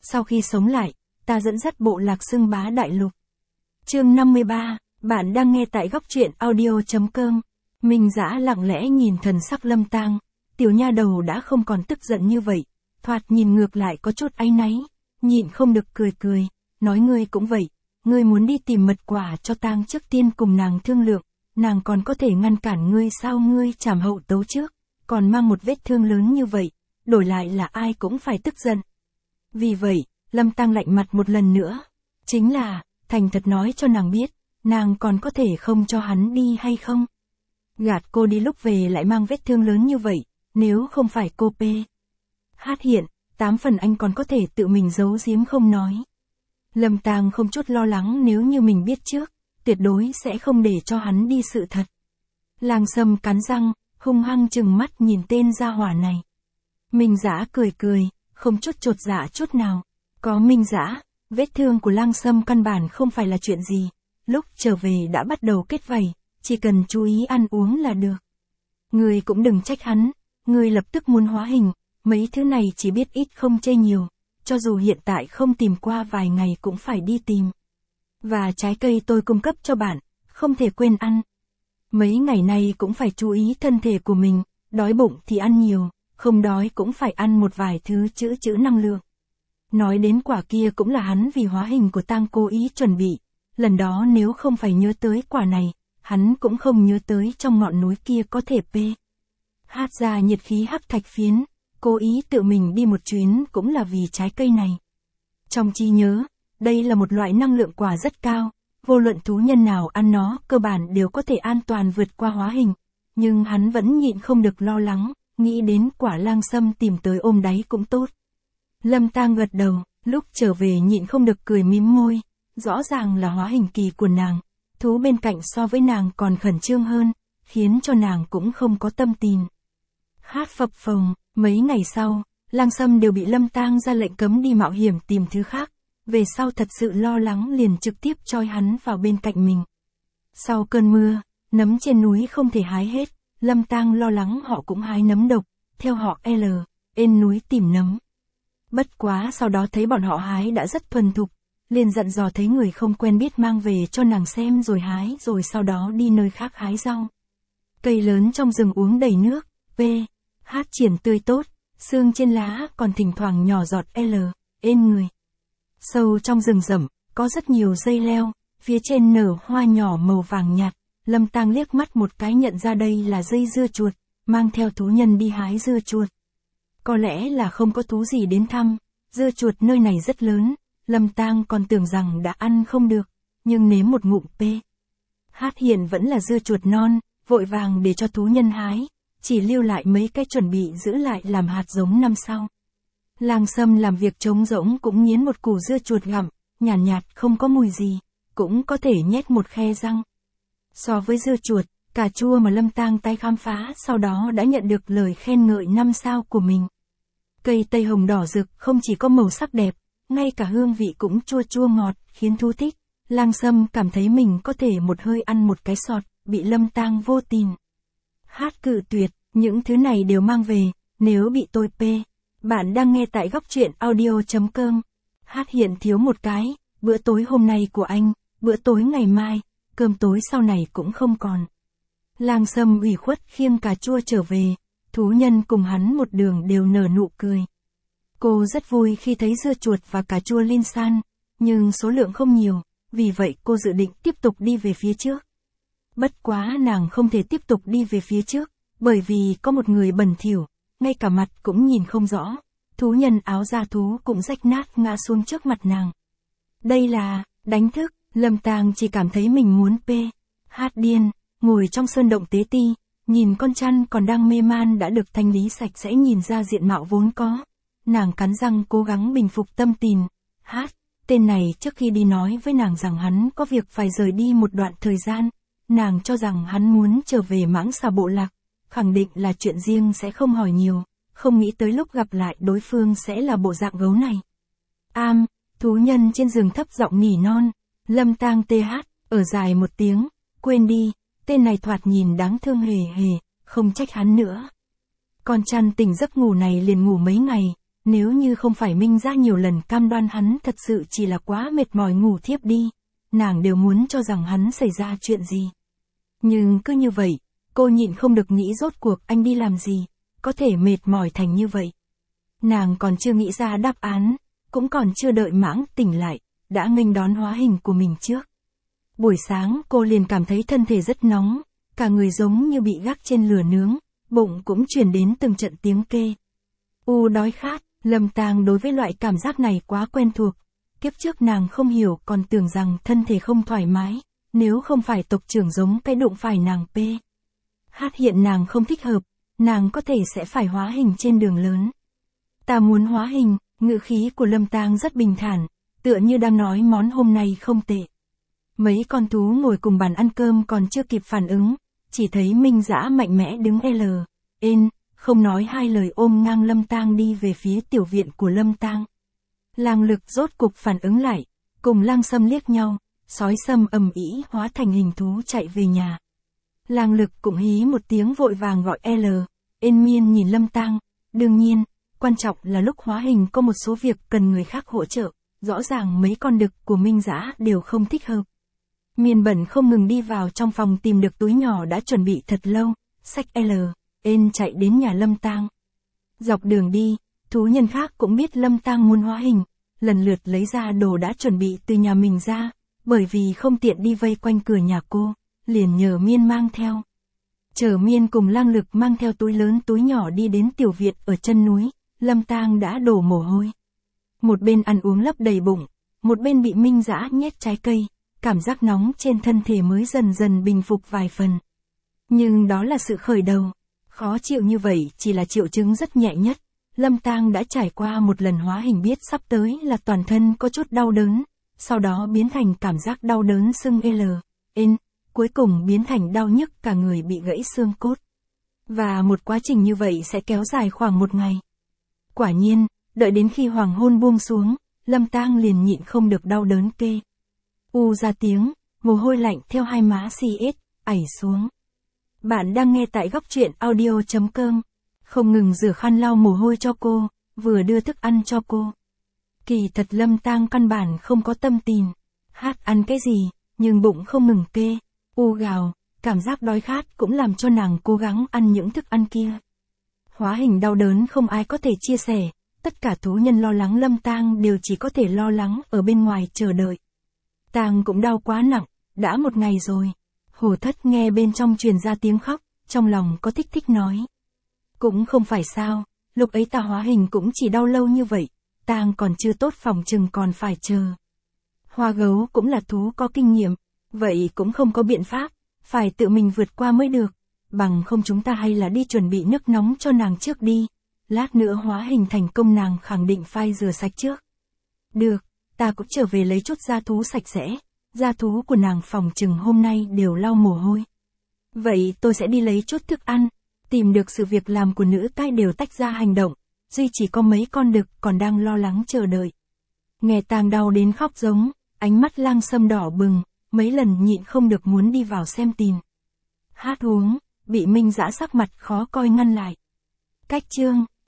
Sau khi sống lại, ta dẫn dắt bộ lạc xưng bá đại lục. Chương 53, bạn đang nghe tại góc truyện audio.com. Minh Dã lặng lẽ nhìn thần sắc Lâm Tang, tiểu nha đầu đã không còn tức giận như vậy, thoạt nhìn ngược lại có chút áy náy, nhịn không được cười, nói ngươi cũng vậy, ngươi muốn đi tìm mật quả cho Tang trước tiên cùng nàng thương lượng, nàng còn có thể ngăn cản ngươi sao, ngươi trảm hậu tấu trước, còn mang một vết thương lớn như vậy, đổi lại là ai cũng phải tức giận. Vì vậy, Lâm Tang lạnh mặt một lần nữa, chính là, thành thật nói cho nàng biết, nàng còn có thể không cho hắn đi hay không? Gạt cô đi lúc về lại mang vết thương lớn như vậy, nếu không phải cô hát hiện, 8 phần anh còn có thể tự mình giấu giếm không nói. Lâm Tang không chút lo lắng, nếu như mình biết trước, tuyệt đối sẽ không để cho hắn đi sự thật. Lang Sâm cắn răng, hung hăng trừng mắt nhìn tên gia hỏa này. Minh Dã cười, không chút chột dạ chút nào. Có Minh Dã, vết thương của Lang Sâm căn bản không phải là chuyện gì. Lúc trở về đã bắt đầu kết vảy, chỉ cần chú ý ăn uống là được. Ngươi cũng đừng trách hắn, ngươi lập tức muốn hóa hình, mấy thứ này chỉ biết ít không chê nhiều, cho dù hiện tại không tìm qua vài ngày cũng phải đi tìm. Và trái cây tôi cung cấp cho bạn, không thể quên ăn. Mấy ngày nay cũng phải chú ý thân thể của mình, đói bụng thì ăn nhiều, không đói cũng phải ăn một vài thứ trữ năng lượng. Nói đến quả kia cũng là hắn vì hóa hình của Tang cố ý chuẩn bị, lần đó nếu không phải nhớ tới quả này, hắn cũng không nhớ tới trong ngọn núi kia có thể hát ra nhiệt khí hắc thạch phiến, cố ý tự mình đi một chuyến cũng là vì trái cây này. Trong trí nhớ, đây là một loại năng lượng quả rất cao, vô luận thú nhân nào ăn nó cơ bản đều có thể an toàn vượt qua hóa hình, nhưng hắn vẫn nhịn không được lo lắng, nghĩ đến quả Lang Sâm tìm tới ôm đáy cũng tốt. Lâm Tang gật đầu, lúc trở về nhịn không được cười mím môi, rõ ràng là hóa hình kỳ của nàng, thú bên cạnh so với nàng còn khẩn trương hơn, khiến cho nàng cũng không có tâm tin. Hát phập phồng, mấy ngày sau, Lang Sâm đều bị Lâm Tang ra lệnh cấm đi mạo hiểm tìm thứ khác, về sau thật sự lo lắng liền trực tiếp choi hắn vào bên cạnh mình. Sau cơn mưa, nấm trên núi không thể hái hết, Lâm Tang lo lắng họ cũng hái nấm độc, theo họ lên núi tìm nấm. Bất quá sau đó thấy bọn họ hái đã rất thuần thục, liền dặn dò thấy người không quen biết mang về cho nàng xem rồi hái, rồi sau đó đi nơi khác hái rau. Cây lớn trong rừng uống đầy nước, hát triển tươi tốt, xương trên lá còn thỉnh thoảng nhỏ giọt lên người. Sâu trong rừng rậm, có rất nhiều dây leo, phía trên nở hoa nhỏ màu vàng nhạt, Lâm Tang liếc mắt một cái nhận ra đây là dây dưa chuột, mang theo thú nhân đi hái dưa chuột. Có lẽ là không có thú gì đến thăm, dưa chuột nơi này rất lớn, Lâm Tang còn tưởng rằng đã ăn không được, nhưng nếm một ngụm hát hiện vẫn là dưa chuột non, vội vàng để cho thú nhân hái, chỉ lưu lại mấy cái chuẩn bị giữ lại làm hạt giống năm sau. Lang Sâm làm việc trống rỗng cũng nghiến một củ dưa chuột gặm, nhạt không có mùi gì, cũng có thể nhét một khe răng. So với dưa chuột, cà chua mà Lâm Tang tay khám phá sau đó đã nhận được lời khen ngợi 5 sao của mình. Cây tây hồng đỏ rực không chỉ có màu sắc đẹp, ngay cả hương vị cũng chua ngọt, khiến thú thích. Lang Sâm cảm thấy mình có thể một hơi ăn một cái sọt, bị Lâm Tang vô tình hát cự tuyệt, những thứ này đều mang về, nếu bị tôi Bạn đang nghe tại góc truyện audio.com. Hát hiện thiếu một cái, bữa tối hôm nay của anh, bữa tối ngày mai, cơm tối sau này cũng không còn. Lang Sâm ủy khuất khiêng cà chua trở về, thú nhân cùng hắn một đường đều nở nụ cười. Cô rất vui khi thấy dưa chuột và cà chua linh san, nhưng số lượng không nhiều, vì vậy cô dự định tiếp tục đi về phía trước. Bất quá nàng không thể tiếp tục đi về phía trước, bởi vì có một người bẩn thỉu, ngay cả mặt cũng nhìn không rõ. Thú nhân áo da thú cũng rách nát ngã xuống trước mặt nàng. Đây là đánh thức, Lâm Tang chỉ cảm thấy mình muốn hát điên, ngồi trong sơn động tế ti, nhìn con chăn còn đang mê man đã được thanh lý sạch sẽ nhìn ra diện mạo vốn có. Nàng cắn răng cố gắng bình phục tâm tình, hát, tên này trước khi đi nói với nàng rằng hắn có việc phải rời đi một đoạn thời gian, nàng cho rằng hắn muốn trở về mãng xà bộ lạc, khẳng định là chuyện riêng sẽ không hỏi nhiều, không nghĩ tới lúc gặp lại đối phương sẽ là bộ dạng gấu này. Thú nhân trên giường thấp giọng nỉ non, Lâm Tang ở dài một tiếng, quên đi, tên này thoạt nhìn đáng thương hề, không trách hắn nữa. Con chăn tỉnh giấc ngủ này liền ngủ mấy ngày, Nếu như không phải Minh Dã nhiều lần cam đoan hắn thật sự chỉ là quá mệt mỏi ngủ thiếp đi, nàng đều muốn cho rằng hắn xảy ra chuyện gì. Nhưng cứ như vậy, cô nhịn không được nghĩ rốt cuộc anh đi làm gì, có thể mệt mỏi thành như vậy. Nàng còn chưa nghĩ ra đáp án, cũng còn chưa đợi Mãng tỉnh lại, đã nghênh đón hóa hình của mình trước. Buổi sáng cô liền cảm thấy thân thể rất nóng, cả người giống như bị gác trên lửa nướng, bụng cũng truyền đến từng trận tiếng kê. Đói khát, Lâm Tang đối với loại cảm giác này quá quen thuộc. Kiếp trước nàng không hiểu còn tưởng rằng thân thể không thoải mái, nếu không phải tộc trưởng giống cái đụng phải nàng hiện nàng không thích hợp, nàng có thể sẽ phải hóa hình trên đường lớn. Ta muốn hóa hình, ngữ khí của Lâm Tang rất bình thản, tựa như đang nói món hôm nay không tệ. Mấy con thú ngồi cùng bàn ăn cơm còn chưa kịp phản ứng, chỉ thấy Minh Dã mạnh mẽ đứng không nói hai lời ôm ngang Lâm Tang đi về phía tiểu viện của Lâm Tang. Lang Lực rốt cục phản ứng lại, cùng Lang Sâm liếc nhau, sói Sâm ầm ĩ hóa thành hình thú chạy về nhà. Lang Lực cũng hí một tiếng vội vàng gọi Yên Miên nhìn Lâm Tang, đương nhiên, quan trọng là lúc hóa hình có một số việc cần người khác hỗ trợ, rõ ràng mấy con đực của Minh Dã đều không thích hợp. Miên Bẩn không ngừng đi vào trong phòng tìm được túi nhỏ đã chuẩn bị thật lâu, xách chạy đến nhà Lâm Tang. Dọc đường đi, thú nhân khác cũng biết Lâm Tang muốn hóa hình, lần lượt lấy ra đồ đã chuẩn bị từ nhà mình ra, bởi vì không tiện đi vây quanh cửa nhà cô, liền nhờ Miên mang theo. Chờ Miên cùng Lang Lực mang theo túi lớn túi nhỏ đi đến tiểu viện ở chân núi, Lâm Tang đã đổ mồ hôi. Một bên ăn uống lấp đầy bụng, một bên bị Minh Dã nhét trái cây, cảm giác nóng trên thân thể mới dần dần bình phục vài phần. Nhưng đó là sự khởi đầu. Khó chịu như vậy chỉ là triệu chứng rất nhẹ nhất. Lâm Tang đã trải qua một lần hóa hình biết sắp tới là toàn thân có chút đau đớn, sau đó biến thành cảm giác đau đớn sưng cuối cùng biến thành đau nhức cả người bị gãy xương cốt. Và một quá trình như vậy sẽ kéo dài khoảng 1 ngày. Quả nhiên, đợi đến khi hoàng hôn buông xuống, Lâm Tang liền nhịn không được đau đớn ra tiếng, mồ hôi lạnh theo hai má ảy xuống. Bạn đang nghe tại góc truyện audio.com, không ngừng rửa khăn lau mồ hôi cho cô, vừa đưa thức ăn cho cô. Kỳ thật Lâm Tang căn bản không có tâm tình, ăn cái gì, nhưng bụng không ngừng gào, cảm giác đói khát cũng làm cho nàng cố gắng ăn những thức ăn kia. Hóa hình đau đớn không ai có thể chia sẻ, tất cả thú nhân lo lắng Lâm Tang đều chỉ có thể lo lắng ở bên ngoài chờ đợi. Tang cũng đau quá nặng, đã 1 ngày rồi. Hổ Thất nghe bên trong truyền ra tiếng khóc, trong lòng có thích nói. Cũng không phải sao, lúc ấy ta hóa hình cũng chỉ đau lâu như vậy, Tang còn chưa tốt phòng chừng còn phải chờ. Hoa Gấu cũng là thú có kinh nghiệm, vậy cũng không có biện pháp, phải tự mình vượt qua mới được, bằng không chúng ta hay là đi chuẩn bị nước nóng cho nàng trước đi, lát nữa hóa hình thành công nàng khẳng định phải rửa sạch trước. Được, ta cũng trở về lấy chút da thú sạch sẽ. Da thú của nàng phòng chừng hôm nay đều lau mồ hôi. Vậy tôi sẽ đi lấy chút thức ăn, tìm được sự việc làm của nữ tai đều tách ra hành động, duy chỉ có mấy con đực còn đang lo lắng chờ đợi. Nghe Tang đau đến khóc giống, ánh mắt Lang Sâm đỏ bừng, mấy lần nhịn không được muốn đi vào xem tin. Huống, bị Minh Dã sắc mặt khó coi ngăn lại. Cách chương